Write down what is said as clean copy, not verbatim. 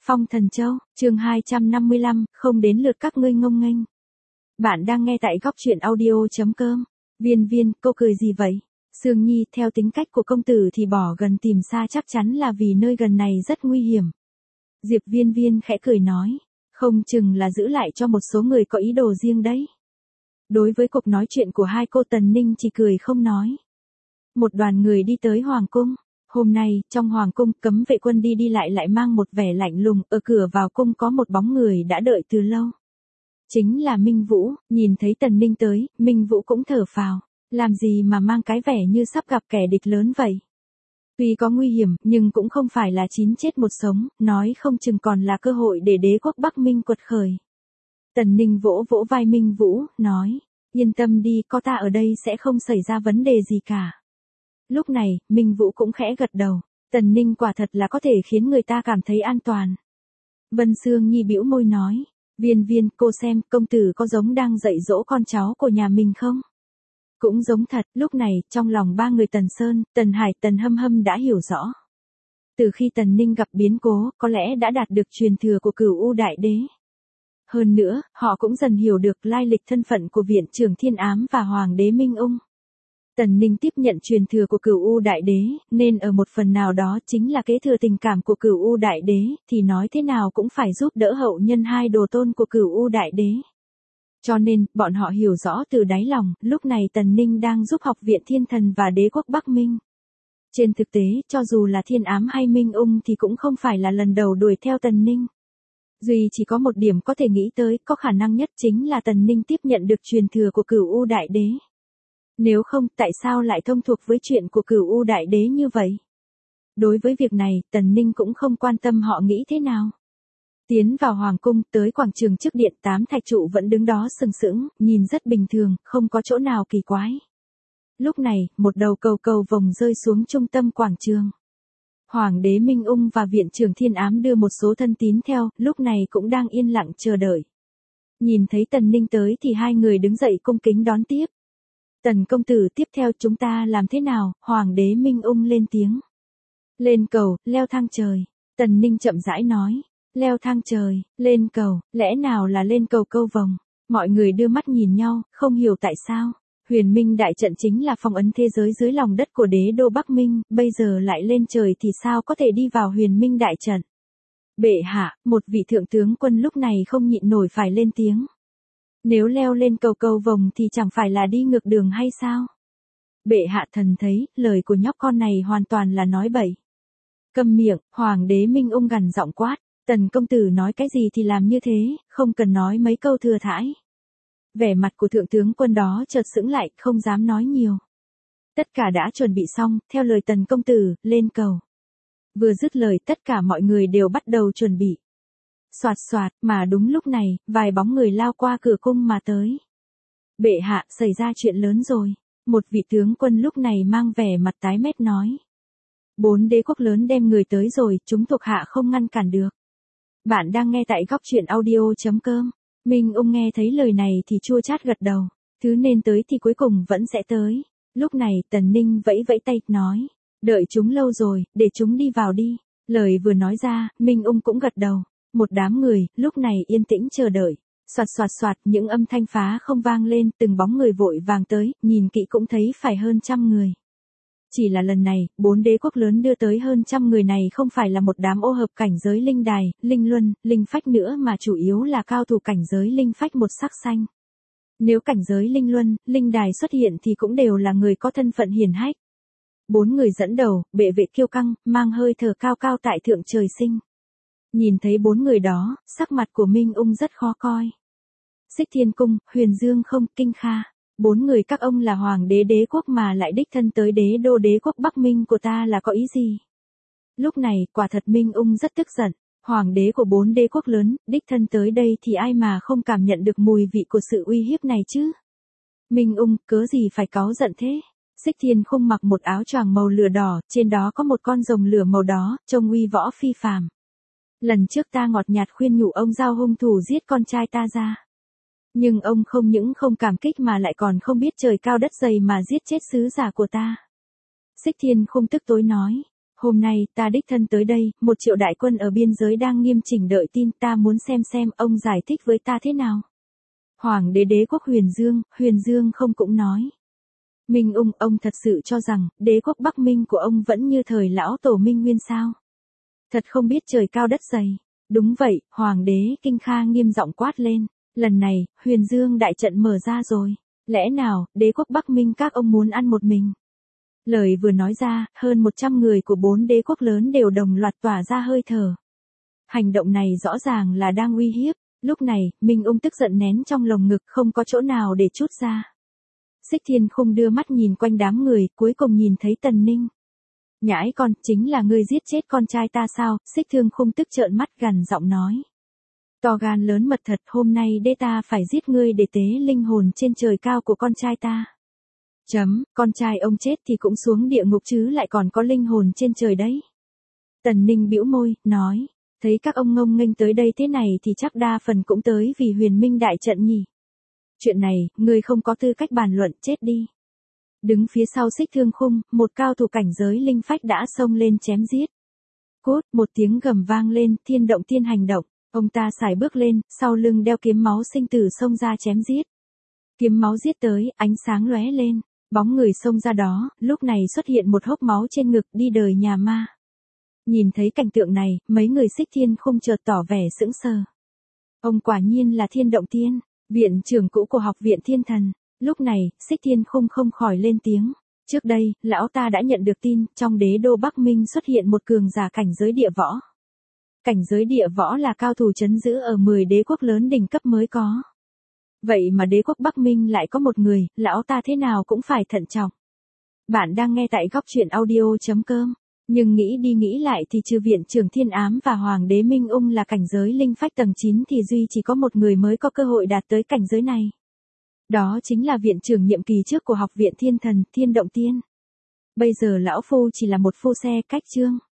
Phong Thần Châu, chương 255, không đến lượt các ngươi ngông nghênh. Bạn đang nghe tại góc truyện audio.com. Viên, cô cười gì vậy? Sương Nhi, theo tính cách của công tử thì bỏ gần tìm xa chắc chắn là vì nơi gần này rất nguy hiểm. Diệp Viên khẽ cười nói, không chừng là giữ lại cho một số người có ý đồ riêng đấy. Đối với cuộc nói chuyện của hai cô, Tần Ninh chỉ cười không nói. Một đoàn người đi tới Hoàng Cung. Hôm nay, trong Hoàng Cung, cấm vệ quân đi lại mang một vẻ lạnh lùng, ở cửa vào cung có một bóng người đã đợi từ lâu. Chính là Minh Vũ, nhìn thấy Tần Ninh tới, Minh Vũ cũng thở phào, làm gì mà mang cái vẻ như sắp gặp kẻ địch lớn vậy. Tuy có nguy hiểm, nhưng cũng không phải là 9 chết 1 sống, nói không chừng còn là cơ hội để đế quốc Bắc Minh quật khởi. Tần Ninh vỗ vai Minh Vũ, nói, yên tâm đi, có ta ở đây sẽ không xảy ra vấn đề gì cả. Lúc này, Minh Vũ cũng khẽ gật đầu, Tần Ninh quả thật là có thể khiến người ta cảm thấy an toàn. Vân Sương Nhi bĩu môi nói, Viên, cô xem, công tử có giống đang dạy dỗ con cháu của nhà mình không? Cũng giống thật. Lúc này, trong lòng ba người Tần Sơn, Tần Hải, Tần Hâm đã hiểu rõ. Từ khi Tần Ninh gặp biến cố, có lẽ đã đạt được truyền thừa của Cửu U Đại Đế. Hơn nữa, họ cũng dần hiểu được lai lịch thân phận của Viện Trưởng Thiên Ám và Hoàng đế Minh Ung. Tần Ninh tiếp nhận truyền thừa của Cửu U Đại Đế, nên ở một phần nào đó chính là kế thừa tình cảm của Cửu U Đại Đế, thì nói thế nào cũng phải giúp đỡ hậu nhân hai đồ tôn của Cửu U Đại Đế. Cho nên, bọn họ hiểu rõ từ đáy lòng, lúc này Tần Ninh đang giúp Học viện Thiên Thần và Đế quốc Bắc Minh. Trên thực tế, cho dù là Thiên Ám hay Minh Ung thì cũng không phải là lần đầu đuổi theo Tần Ninh. Duy chỉ có một điểm có thể nghĩ tới, có khả năng nhất chính là Tần Ninh tiếp nhận được truyền thừa của Cửu U Đại Đế. Nếu không, tại sao lại thông thuộc với chuyện của Cửu U Đại Đế như vậy? Đối với việc này, Tần Ninh cũng không quan tâm họ nghĩ thế nào. Tiến vào Hoàng Cung, tới quảng trường trước điện, 8 thạch trụ vẫn đứng đó sừng sững, nhìn rất bình thường, không có chỗ nào kỳ quái. Lúc này, một đầu cầu vồng rơi xuống trung tâm quảng trường. Hoàng đế Minh Ung và Viện Trưởng Thiên Ám đưa một số thân tín theo, lúc này cũng đang yên lặng chờ đợi. Nhìn thấy Tần Ninh tới thì hai người đứng dậy cung kính đón tiếp. Tần công tử, tiếp theo chúng ta làm thế nào? Hoàng đế Minh Ung lên tiếng. Lên cầu, leo thang trời. Tần Ninh chậm rãi nói. Leo thang trời, lên cầu, lẽ nào là lên cầu câu vồng? Mọi người đưa mắt nhìn nhau, không hiểu tại sao. Huyền Minh đại trận chính là phong ấn thế giới dưới lòng đất của đế đô Bắc Minh, bây giờ lại lên trời thì sao có thể đi vào Huyền Minh đại trận? Bệ hạ, một vị thượng tướng quân lúc này không nhịn nổi phải lên tiếng. Nếu leo lên cầu vồng thì chẳng phải là đi ngược đường hay sao? Bệ hạ thần thấy, lời của nhóc con này hoàn toàn là nói bậy. Câm miệng, Hoàng đế Minh Ung gằn giọng quát, Tần công tử nói cái gì thì làm như thế, không cần nói mấy câu thừa thãi. Vẻ mặt của thượng tướng quân đó chợt sững lại, không dám nói nhiều. Tất cả đã chuẩn bị xong, theo lời Tần công tử, lên cầu. Vừa dứt lời, tất cả mọi người đều bắt đầu chuẩn bị. Soạt, mà đúng lúc này, vài bóng người lao qua cửa cung mà tới. Bệ hạ, xảy ra chuyện lớn rồi. Một vị tướng quân lúc này mang vẻ mặt tái mét nói. 4 đế quốc lớn đem người tới rồi, chúng thuộc hạ không ngăn cản được. Bạn đang nghe tại góc truyện audio.com. Minh Ung nghe thấy lời này thì chua chát gật đầu. Thứ nên tới thì cuối cùng vẫn sẽ tới. Lúc này, Tần Ninh vẫy tay, nói. Đợi chúng lâu rồi, để chúng đi vào đi. Lời vừa nói ra, Minh Ung cũng gật đầu. Một đám người, lúc này yên tĩnh chờ đợi. Soạt, những âm thanh phá không vang lên, từng bóng người vội vàng tới, nhìn kỹ cũng thấy phải hơn 100 người. Chỉ là lần này, 4 đế quốc lớn đưa tới hơn 100 người này không phải là một đám ô hợp cảnh giới linh đài, linh luân, linh phách nữa mà chủ yếu là cao thủ cảnh giới linh phách một sắc xanh. Nếu cảnh giới linh luân, linh đài xuất hiện thì cũng đều là người có thân phận hiển hách. 4 người dẫn đầu, bệ vệ kiêu căng, mang hơi thở cao tại thượng trời sinh. Nhìn thấy 4 người đó, sắc mặt của Minh Ung rất khó coi. Xích Thiên Cung, Huyền Dương không, Kinh Kha. 4 người các ông là hoàng đế đế quốc mà lại đích thân tới đế đô đế quốc Bắc Minh của ta là có ý gì? Lúc này, quả thật Minh Ung rất tức giận. Hoàng đế của 4 đế quốc lớn, đích thân tới đây thì ai mà không cảm nhận được mùi vị của sự uy hiếp này chứ? Minh Ung, cớ gì phải cáu giận thế? Xích Thiên Khung mặc một áo choàng màu lửa đỏ, trên đó có một con rồng lửa màu đó, trông uy võ phi phàm. Lần trước ta ngọt nhạt khuyên nhủ ông giao hung thủ giết con trai ta ra. Nhưng ông không những không cảm kích mà lại còn không biết trời cao đất dày mà giết chết sứ giả của ta. Xích Thiên Khung tức tối nói. Hôm nay, ta đích thân tới đây, 1 triệu đại quân ở biên giới đang nghiêm chỉnh đợi tin, ta muốn xem ông giải thích với ta thế nào. Hoàng đế đế quốc Huyền Dương không cũng nói. Minh Ung, ông thật sự cho rằng, đế quốc Bắc Minh của ông vẫn như thời lão tổ Minh Nguyên sao? Thật không biết trời cao đất dày. Đúng vậy, Hoàng đế Kinh Kha nghiêm giọng quát lên. Lần này, Huyền Dương đại trận mở ra rồi. Lẽ nào, đế quốc Bắc Minh các ông muốn ăn một mình? Lời vừa nói ra, hơn 100 người của 4 đế quốc lớn đều đồng loạt tỏa ra hơi thở. Hành động này rõ ràng là đang uy hiếp. Lúc này, Minh Ung tức giận nén trong lồng ngực không có chỗ nào để trút ra. Xích Thiên Khung đưa mắt nhìn quanh đám người, cuối cùng nhìn thấy Tần Ninh. Nhãi con, chính là ngươi giết chết con trai ta sao? Xích Thương Khung tức trợn mắt gằn giọng nói. To gan lớn mật thật, hôm nay đế ta phải giết ngươi để tế linh hồn trên trời cao của con trai ta. Con trai ông chết thì cũng xuống địa ngục chứ lại còn có linh hồn trên trời đấy. Tần Ninh bĩu môi, nói, thấy các ông ngông nghênh tới đây thế này thì chắc đa phần cũng tới vì Huyền Minh đại trận nhỉ. Chuyện này, ngươi không có tư cách bàn luận, chết đi. Đứng phía sau Xích Thương Khung, một cao thủ cảnh giới linh phách đã xông lên chém giết. Cốt, một tiếng gầm vang lên, thiên động tiên hành động, ông ta sải bước lên, sau lưng đeo kiếm máu sinh tử xông ra chém giết. Kiếm máu giết tới, ánh sáng lóe lên, bóng người xông ra đó, lúc này xuất hiện một hốc máu trên ngực, đi đời nhà ma. Nhìn thấy cảnh tượng này, mấy người Xích Thiên Khung chợt tỏ vẻ sững sờ. Ông quả nhiên là Thiên Động Tiên, viện trưởng cũ của học viện Thiên Thần. Lúc này, Xích Thiên Khung không khỏi lên tiếng. Trước đây, lão ta đã nhận được tin, trong đế đô Bắc Minh xuất hiện một cường giả cảnh giới địa võ. Cảnh giới địa võ là cao thủ trấn giữ ở 10 đế quốc lớn đỉnh cấp mới có. Vậy mà đế quốc Bắc Minh lại có một người, lão ta thế nào cũng phải thận trọng. Bạn đang nghe tại góc truyện audio.com. Nhưng nghĩ đi nghĩ lại thì trừ viện trưởng Thiên Ám và Hoàng đế Minh Ung là cảnh giới linh phách tầng 9 thì duy chỉ có một người mới có cơ hội đạt tới cảnh giới này. Đó chính là viện trưởng nhiệm kỳ trước của học viện Thiên Thần, Thiên Động Tiên. Bây giờ lão phu chỉ là một phu xe cách chương.